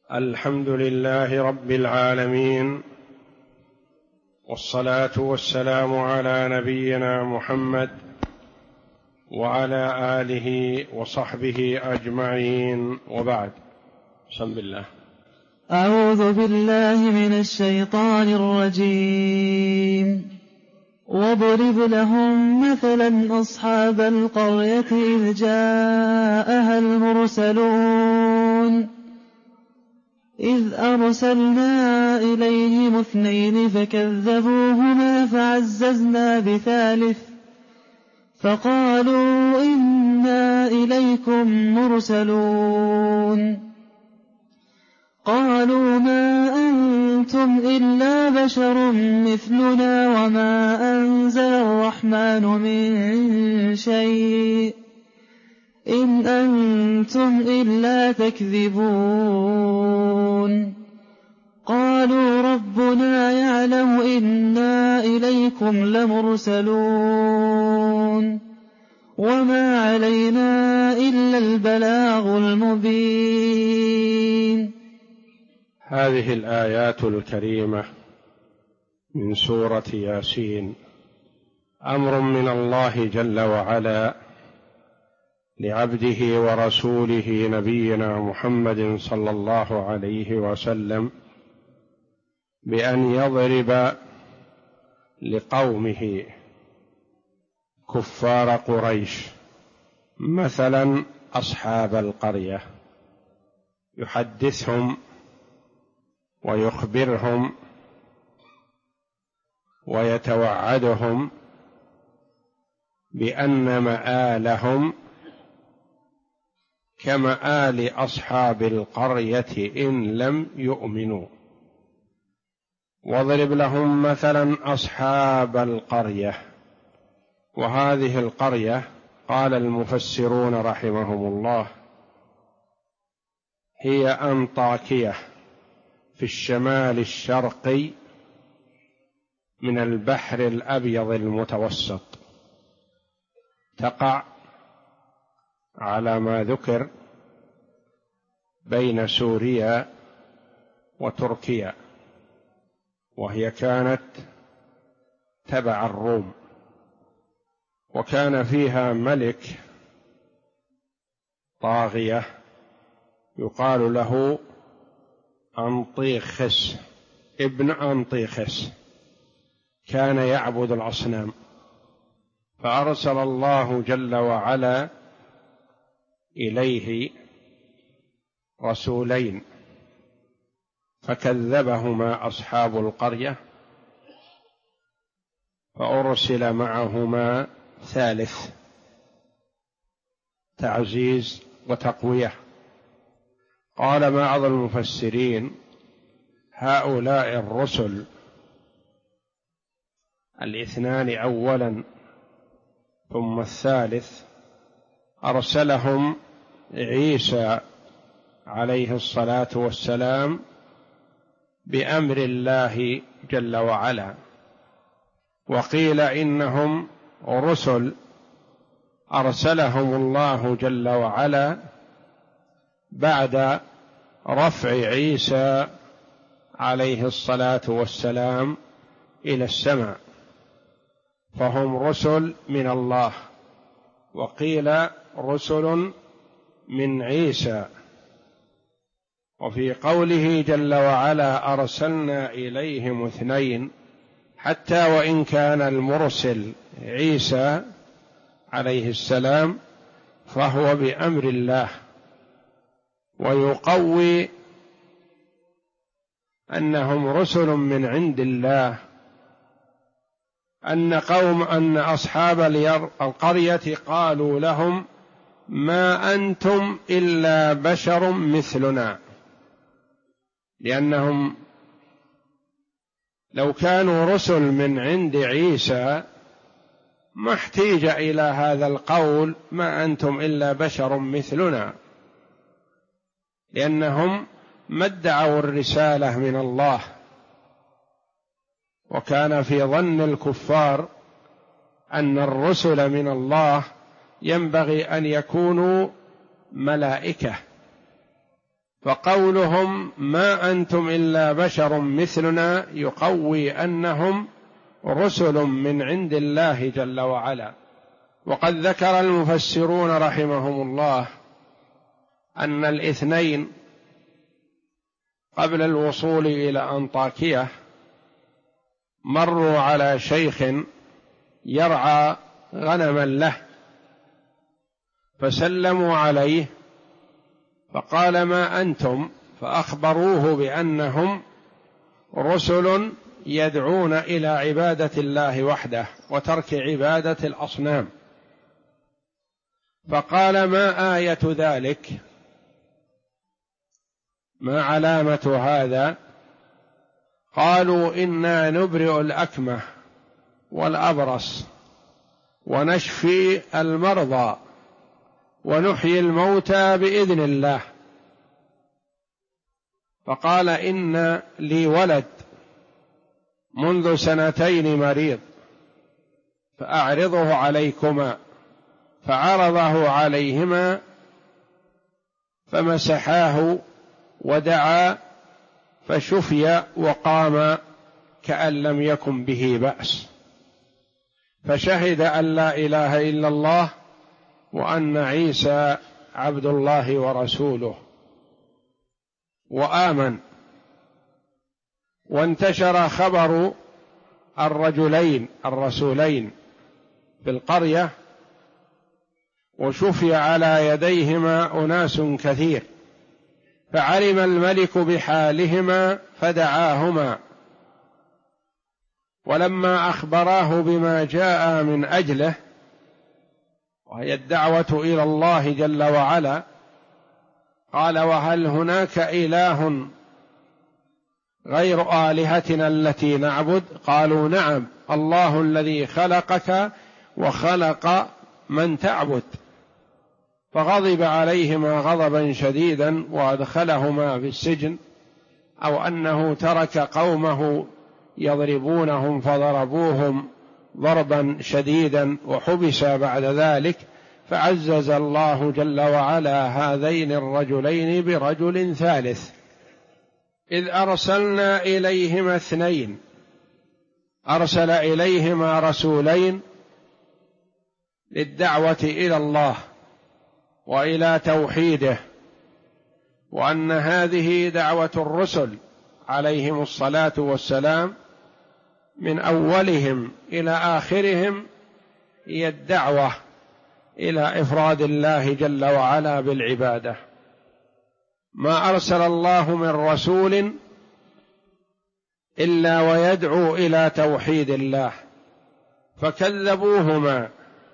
الحمد لله رب العالمين، والصلاة والسلام على نبينا محمد وعلى آله وصحبه أجمعين، وبعد. بسم الله. أعوذ بالله من الشيطان الرجيم. واضرب لهم مثلا أصحاب القرية إذ جاءها المرسلون إذ أرسلنا إليهم 2 فكذبوهما فعززنا ب3 فقالوا إنا إليكم مرسلون. قالوا ما أنتم إلا بشر مثلنا وما أنزل الرحمن من شيء إن أنتم إلا تكذبون. قالوا ربنا يعلم إنا إليكم لمرسلون وما علينا إلا البلاغ المبين. هذه الآيات الكريمة من سورة ياسين أمر من الله جل وعلا لعبده ورسوله نبينا محمد صلى الله عليه وسلم بأن يضرب لقومه كفار قريش مثلا أصحاب القرية، يحدثهم ويخبرهم ويتوعدهم بأن مآلهم كمآل أصحاب القرية إن لم يؤمنوا. واضرب لهم مثلا أصحاب القرية، وهذه القرية قال المفسرون رحمهم الله هي أنطاكية في الشمال الشرقي من البحر الأبيض المتوسط، تقع على ما ذكر بين سوريا وتركيا، وهي كانت تبع الروم، وكان فيها ملك طاغية يقال له أنطيخس ابن أنطيخس، كان يعبد الأصنام، فأرسل الله جل وعلا إليه رسولين فكذبهما أصحاب القرية، فأرسل معهما 3 تعزيز وتقوية. قال بعض المفسرين هؤلاء الرسل 2 أولا ثم الثالث أرسلهم عيسى عليه الصلاة والسلام بأمر الله جل وعلا، وقيل إنهم رسل أرسلهم الله جل وعلا بعد رفع عيسى عليه الصلاة والسلام إلى السماء، فهم رسل من الله، وقيل رسل من عيسى. وفي قوله جل وعلا أرسلنا إليهم 2، حتى وإن كان المرسل عيسى عليه السلام فهو بأمر الله، ويقوي أنهم رسل من عند الله أن أصحاب القرية قالوا لهم ما أنتم إلا بشر مثلنا، لأنهم لو كانوا رسل من عند عيسى ما احتيج إلى هذا القول ما أنتم إلا بشر مثلنا، لأنهم ما ادعوا الرسالة من الله، وكان في ظن الكفار أن الرسل من الله ينبغي أن يكونوا ملائكة، فقولهم ما أنتم إلا بشر مثلنا يقوي أنهم رسل من عند الله جل وعلا. وقد ذكر المفسرون رحمهم الله أن الاثنين قبل الوصول إلى أنطاكية مروا على شيخ يرعى غنما له، فسلموا عليه فقال ما أنتم، فأخبروه بأنهم رسل يدعون إلى عبادة الله وحده وترك عبادة الأصنام. فقال ما آية ذلك؟ ما علامة هذا؟ قالوا إنا نبرئ الأكمه والأبرص ونشفي المرضى ونحيي الموتى بإذن الله. فقال إن لي ولد منذ 2 مريض فأعرضه عليكما، فعرضه عليهما فمسحاه ودعا فشفي وقام كأن لم يكن به بأس، فشهد أن لا إله إلا الله وأن عيسى عبد الله ورسوله وآمن. وانتشر خبر الرسولين في القرية، وشفي على يديهما أناس كثير، فعلم الملك بحالهما فدعاهما، ولما أخبراه بما جاء من أجله وهي الدعوة إلى الله جل وعلا قال وهل هناك إله غير آلهتنا التي نعبد؟ قالوا نعم، الله الذي خلقك وخلق من تعبد. فغضب عليهما غضبا شديدا وأدخلهما في السجن، أو أنه ترك قومه يضربونهم فضربوهم ضربا شديدا وحبس بعد ذلك، فعزز الله جل وعلا هذين الرجلين برجل ثالث، إذ أرسلنا إليهما 2، أرسل إليهما رسولين للدعوة إلى الله وإلى توحيده، وأن هذه دعوة الرسل عليهم الصلاة والسلام من أولهم إلى آخرهم هي الدعوة إلى إفراد الله جل وعلا بالعبادة. ما أرسل الله من رسول إلا ويدعو إلى توحيد الله، فكذبوهما.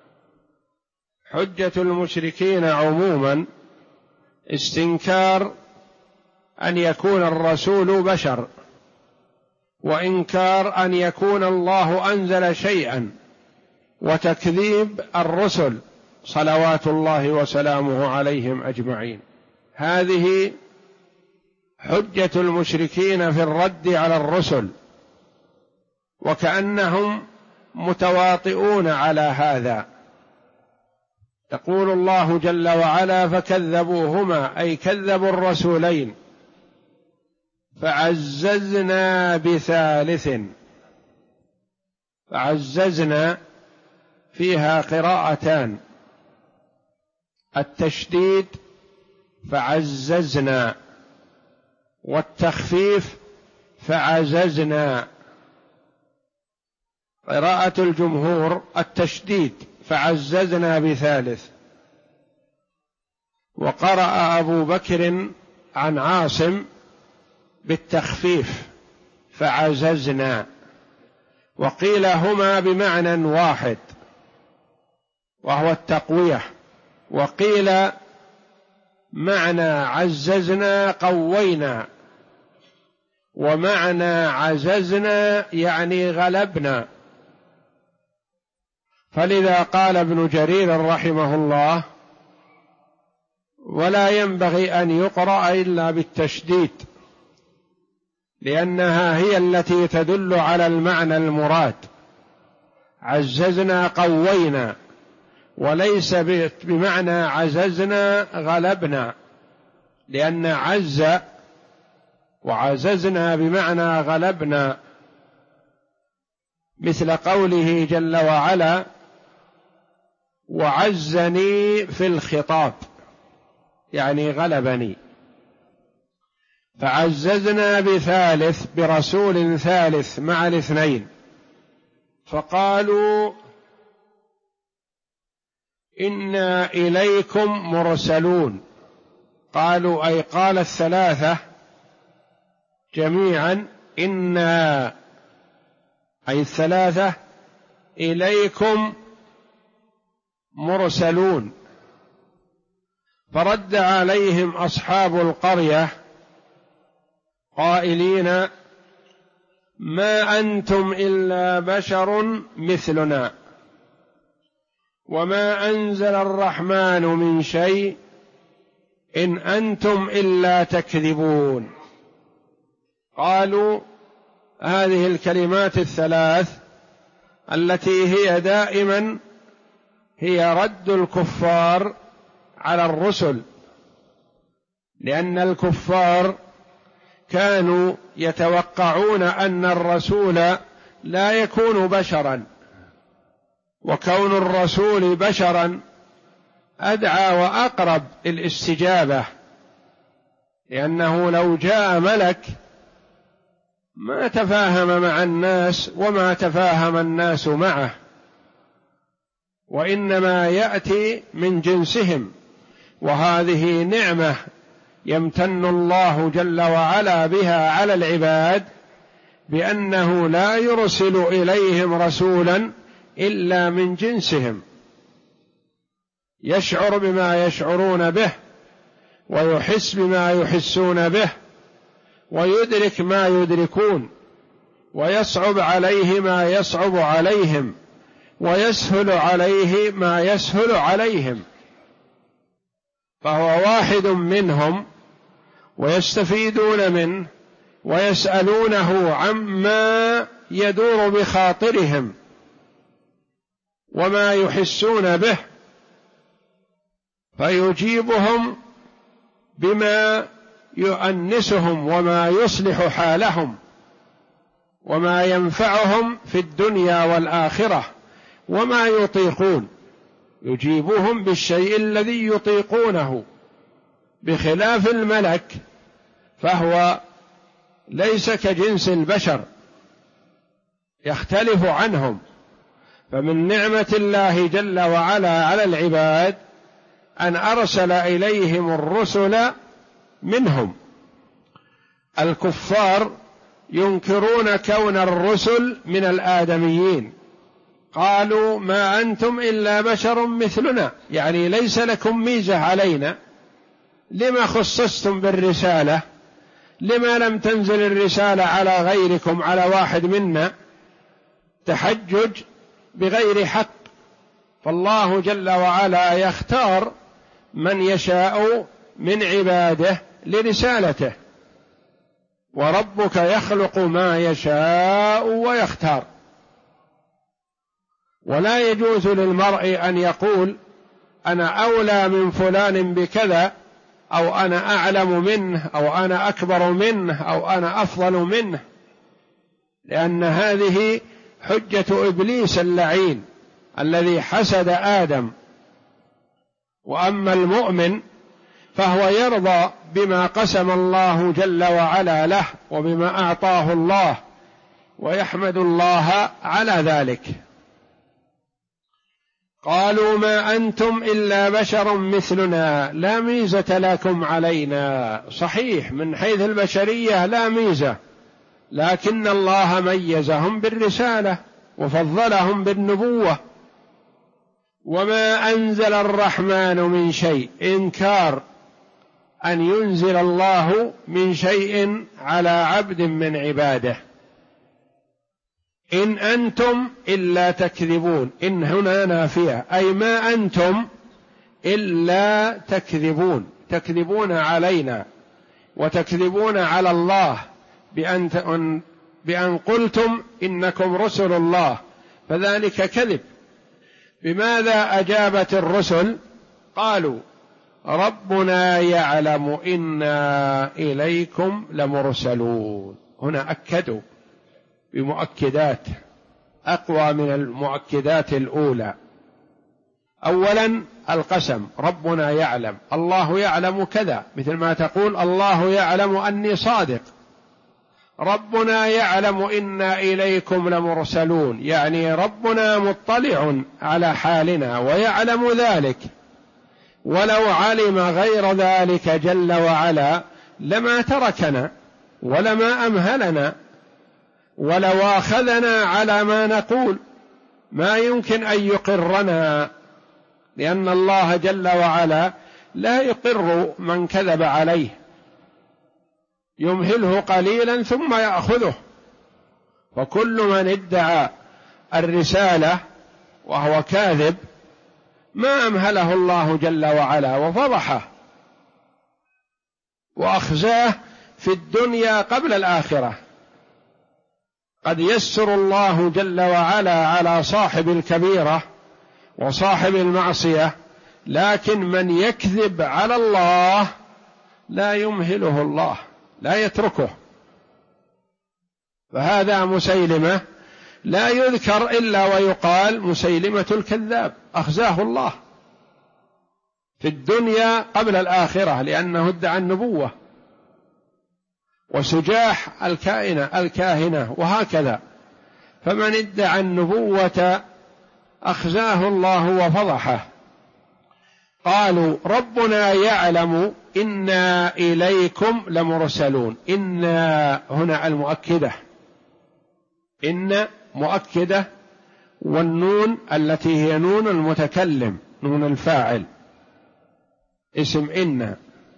حجة المشركين عموما استنكار أن يكون الرسول بشر، وإنكار أن يكون الله أنزل شيئا، وتكذيب الرسل صلوات الله وسلامه عليهم أجمعين. هذه حجة المشركين في الرد على الرسل، وكأنهم متواطئون على هذا. يقول الله جل وعلا فكذبوهما، أي كذبوا الرسولين، فعززنا بثالث. فعززنا فيها قراءتان، التشديد فعززنا، والتخفيف فعززنا. قراءة الجمهور التشديد فعززنا بثالث، وقرأ أبو بكر عن عاصم بالتخفيف فعززنا، وقيل هما بمعنى واحد وهو التقوية، وقيل معنى عززنا قوينا، ومعنى عززنا يعني غلبنا. فلذا قال ابن جرير رحمه الله ولا ينبغي أن يقرأ إلا بالتشديد، لأنها هي التي تدل على المعنى المراد، عززنا قوينا، وليس بمعنى عززنا غلبنا، لأن عز وعززنا بمعنى غلبنا، مثل قوله جل وعلا: وعزني في الخطاب، يعني غلبني. فعززنا بثالث، برسول ثالث مع الاثنين، فقالوا إنا إليكم مرسلون. قالوا أي قال الثلاثة جميعا: إنا أي الثلاثة إليكم مرسلون. فرد عليهم أصحاب القرية قائلين: ما أنتم إلا بشر مثلنا وما أنزل الرحمن من شيء إن أنتم إلا تكذبون. قالوا هذه الكلمات الثلاث التي هي دائما هي رد الكفار على الرسل، لأن الكفار كانوا يتوقعون أن الرسول لا يكون بشرا، وكون الرسول بشرا أدعى وأقرب الاستجابة، لأنه لو جاء ملك ما تفاهم مع الناس وما تفاهم الناس معه، وإنما يأتي من جنسهم، وهذه نعمة يمتن الله جل وعلا بها على العباد، بأنه لا يرسل إليهم رسولا إلا من جنسهم، يشعر بما يشعرون به ويحس بما يحسون به ويدرك ما يدركون، ويصعب عليه ما يصعب عليهم ويسهل عليه ما يسهل عليهم، فهو واحد منهم ويستفيدون منه ويسألونه عما يدور بخاطرهم وما يحسون به، فيجيبهم بما يؤنسهم وما يصلح حالهم وما ينفعهم في الدنيا والآخرة وما يطيقون، يجيبهم بالشيء الذي يطيقونه، بخلاف الملك فهو ليس كجنس البشر، يختلف عنهم. فمن نعمة الله جل وعلا على العباد أن أرسل إليهم الرسل منهم. الكفار ينكرون كون الرسل من الآدميين، قالوا ما أنتم إلا بشر مثلنا، يعني ليس لكم ميزة علينا، لما خصصتم بالرسالة؟ لما لم تنزل الرسالة على غيركم، على واحد منا؟ تحجج بغير حق. فالله جل وعلا يختار من يشاء من عباده لرسالته، وربك يخلق ما يشاء ويختار. ولا يجوز للمرء أن يقول أنا أولى من فلان بكذا، أو أنا أعلم منه، أو أنا أكبر منه، أو أنا أفضل منه، لأن هذه حجة إبليس اللعين الذي حسد آدم. وأما المؤمن فهو يرضى بما قسم الله جل وعلا له وبما أعطاه الله، ويحمد الله على ذلك. قالوا ما أنتم إلا بشر مثلنا لا ميزة لكم علينا. صحيح من حيث البشرية لا ميزة، لكن الله ميزهم بالرسالة وفضلهم بالنبوة. وما أنزل الرحمن من شيء، إنكار أن ينزل الله من شيء على عبد من عباده. إن أنتم إلا تكذبون، إن هنا نافية، أي ما أنتم إلا تكذبون، تكذبون علينا وتكذبون على الله بأن قلتم إنكم رسل الله، فذلك كذب. بماذا أجابت الرسل؟ قالوا ربنا يعلم إنا إليكم لمرسلون. هنا أكدوا بمؤكدات أقوى من المؤكدات الأولى. أولا القسم، ربنا يعلم، الله يعلم كذا، مثل ما تقول الله يعلم أني صادق. ربنا يعلم إنا إليكم لمرسلون، يعني ربنا مطلع على حالنا ويعلم ذلك، ولو علم غير ذلك جل وعلا لما تركنا ولما أمهلنا ولو أخذنا على ما نقول، ما يمكن أن يقرنا، لأن الله جل وعلا لا يقر من كذب عليه، يمهله قليلا ثم يأخذه. وكل من ادعى الرسالة وهو كاذب ما أمهله الله جل وعلا وفضحه وأخزاه في الدنيا قبل الآخرة. قد يسر الله جل وعلا على صاحب الكبيرة وصاحب المعصية، لكن من يكذب على الله لا يمهله الله، لا يتركه. فهذا مسيلمة لا يذكر إلا ويقال مسيلمة الكذاب، أخزاه الله في الدنيا قبل الآخرة لأنه ادعى النبوة، وسجاح الكاهنة وهكذا. فمن ادعى النبوة أخزاه الله وفضحه. قالوا ربنا يعلم إنا إليكم لمرسلون. إنا هنا المؤكدة، إن مؤكدة، والنون التي هي نون المتكلم، نون الفاعل، اسم إن.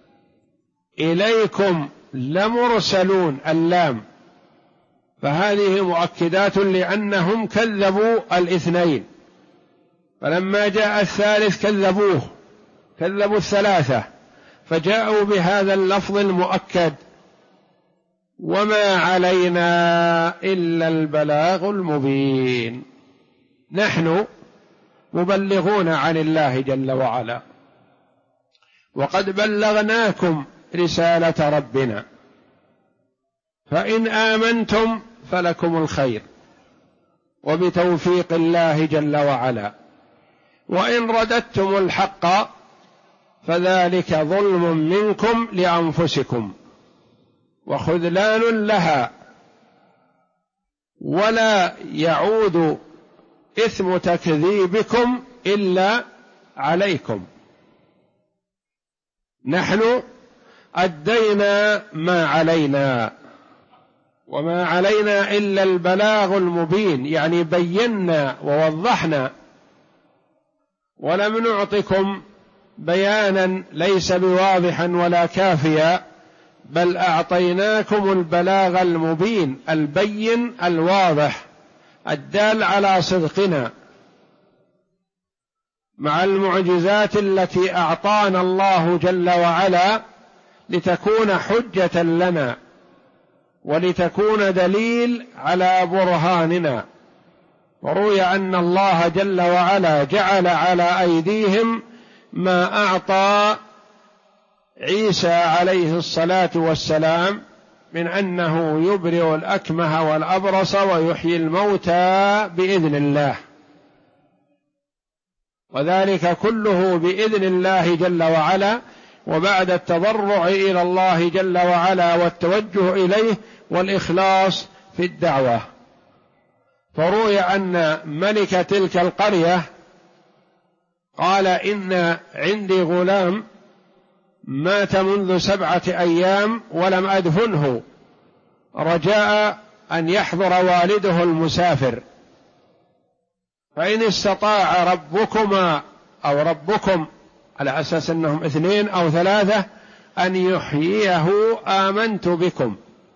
إليكم لمرسلون اللام، فهذه مؤكدات لأنهم كذبوا الاثنين، فلما جاء الثالث كذبوا الثلاثة، فجاءوا بهذا اللفظ المؤكد: وما علينا إلا البلاغ المبين. نحن مبلغون عن الله جل وعلا، وقد بلغناكم رسالة ربنا، فإن آمنتم فلكم الخير وبتوفيق الله جل وعلا، وإن رددتم الحق فذلك ظلم منكم لأنفسكم وخذلان لها، ولا يعود إثم تكذيبكم إلا عليكم. نحن أدينا ما علينا، وما علينا إلا البلاغ المبين، يعني بينا ووضحنا، ولم نعطكم بيانا ليس بواضحا ولا كافيا، بل أعطيناكم البلاغ المبين البين الواضح الدال على صدقنا، مع المعجزات التي أعطانا الله جل وعلا لتكون حجة لنا ولتكون دليل على برهاننا. وروي أن الله جل وعلا جعل على أيديهم ما أعطى عيسى عليه الصلاة والسلام من أنه يبرئ الأكمه والأبرص ويحيي الموتى بإذن الله، وذلك كله بإذن الله جل وعلا، وبعد التضرع إلى الله جل وعلا والتوجه إليه والإخلاص في الدعوة. فروي أن ملك تلك القرية قال: إن عندي غلام مات منذ 7 أيام ولم أدفنه، رجاء أن يحضر والده المسافر، فإن استطاع ربكما أو ربكم، على أساس أنهم 2 أو 3، أن يحييه آمنت بكم.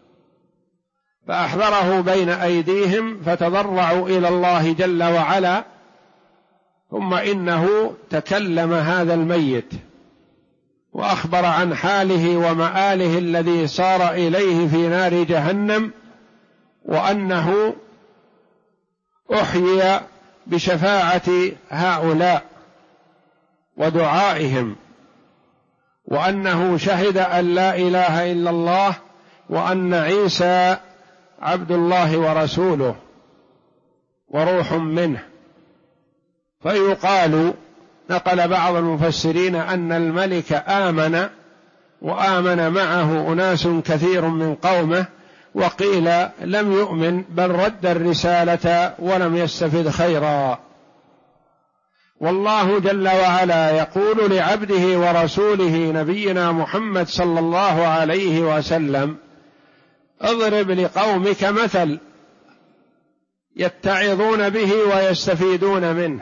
فأحضره بين أيديهم فتضرعوا إلى الله جل وعلا، ثم إنه تكلم هذا الميت وأخبر عن حاله ومآله الذي صار إليه في نار جهنم، وأنه أحيي بشفاعة هؤلاء ودعائهم، وأنه شهد أن لا إله إلا الله وأن عيسى عبد الله ورسوله وروح منه. فيقال، نقل بعض المفسرين أن الملك آمن وآمن معه أناس كثير من قومه، وقيل لم يؤمن بل رد الرسالة ولم يستفد خيرا. والله جل وعلا يقول لعبده ورسوله نبينا محمد صلى الله عليه وسلم: اضرب لقومك مثل يتعظون به ويستفيدون منه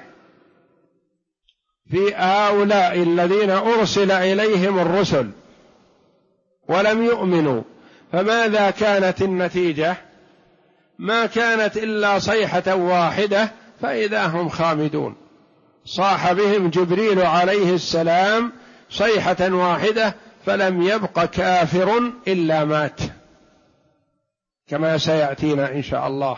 في هؤلاء الذين أرسل إليهم الرسل ولم يؤمنوا، فماذا كانت النتيجة؟ ما كانت إلا صيحة واحدة فإذا هم خامدون. صاح بهم جبريل عليه السلام صيحة واحدة فلم يبق كافر إلا مات، كما سيأتينا إن شاء الله.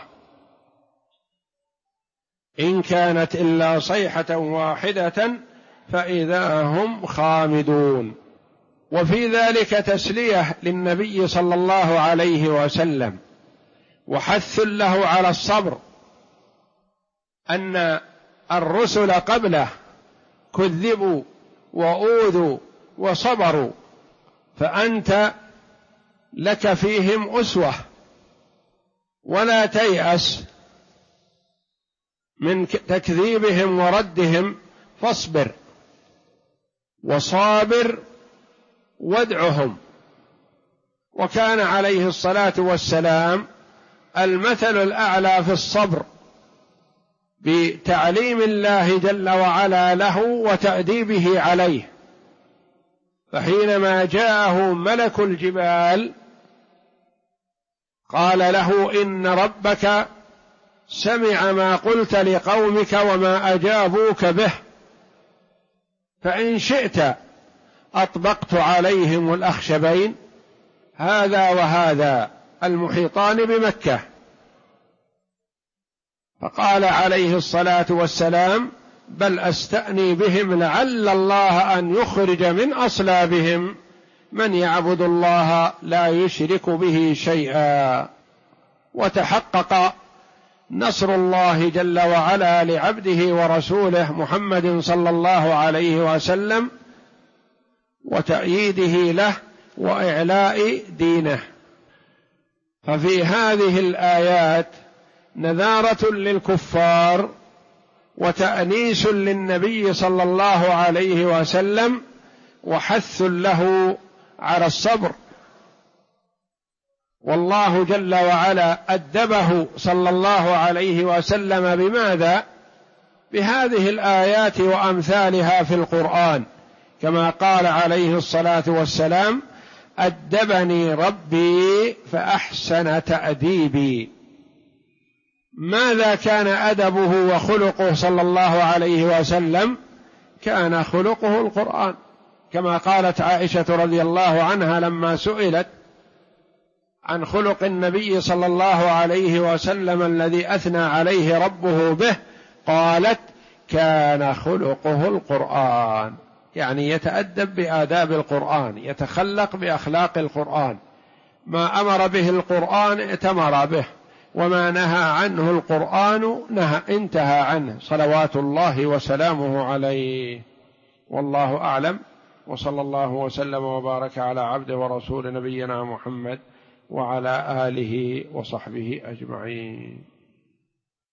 إن كانت إلا صيحة واحدة فإذا هم خامدون. وفي ذلك تسلية للنبي صلى الله عليه وسلم وحث له على الصبر، أن الرسل قبله كذبوا وأوذوا وصبروا، فأنت لك فيهم أسوة، ولا تيأس من تكذيبهم وردهم، فاصبر وصابر وادعهم. وكان عليه الصلاة والسلام المثل الأعلى في الصبر بتعليم الله جل وعلا له وتأديبه عليه. فحينما جاءه ملك الجبال قال له: إن ربك سمع ما قلت لقومك وما أجابوك به، فإن شئت أطبقت عليهم الأخشبين هذا وهذا المحيطان بمكة. فقال عليه الصلاة والسلام: بل أستأني بهم لعل الله أن يخرج من أصلابهم من يعبد الله لا يشرك به شيئا. وتحقق نصر الله جل وعلا لعبده ورسوله محمد صلى الله عليه وسلم وتأييده له وإعلاء دينه. ففي هذه الآيات نذارة للكفار وتأنيس للنبي صلى الله عليه وسلم وحث له على الصبر. والله جل وعلا أدبه صلى الله عليه وسلم بماذا؟ بهذه الآيات وأمثالها في القرآن، كما قال عليه الصلاة والسلام: أدبني ربي فأحسن تأديبي. ماذا كان أدبه وخلقه صلى الله عليه وسلم؟ كان خلقه القرآن، كما قالت عائشة رضي الله عنها لما سئلت عن خلق النبي صلى الله عليه وسلم الذي أثنى عليه ربه به، قالت: كان خلقه القرآن، يعني يتأدب بآداب القرآن، يتخلق بأخلاق القرآن. ما أمر به القرآن ائتمر به، وما نهى عنه القرآن انتهى عنه، صلوات الله وسلامه عليه. والله أعلم، وصلى الله وسلم وبارك على عبده ورسول نبينا محمد وعلى آله وصحبه أجمعين.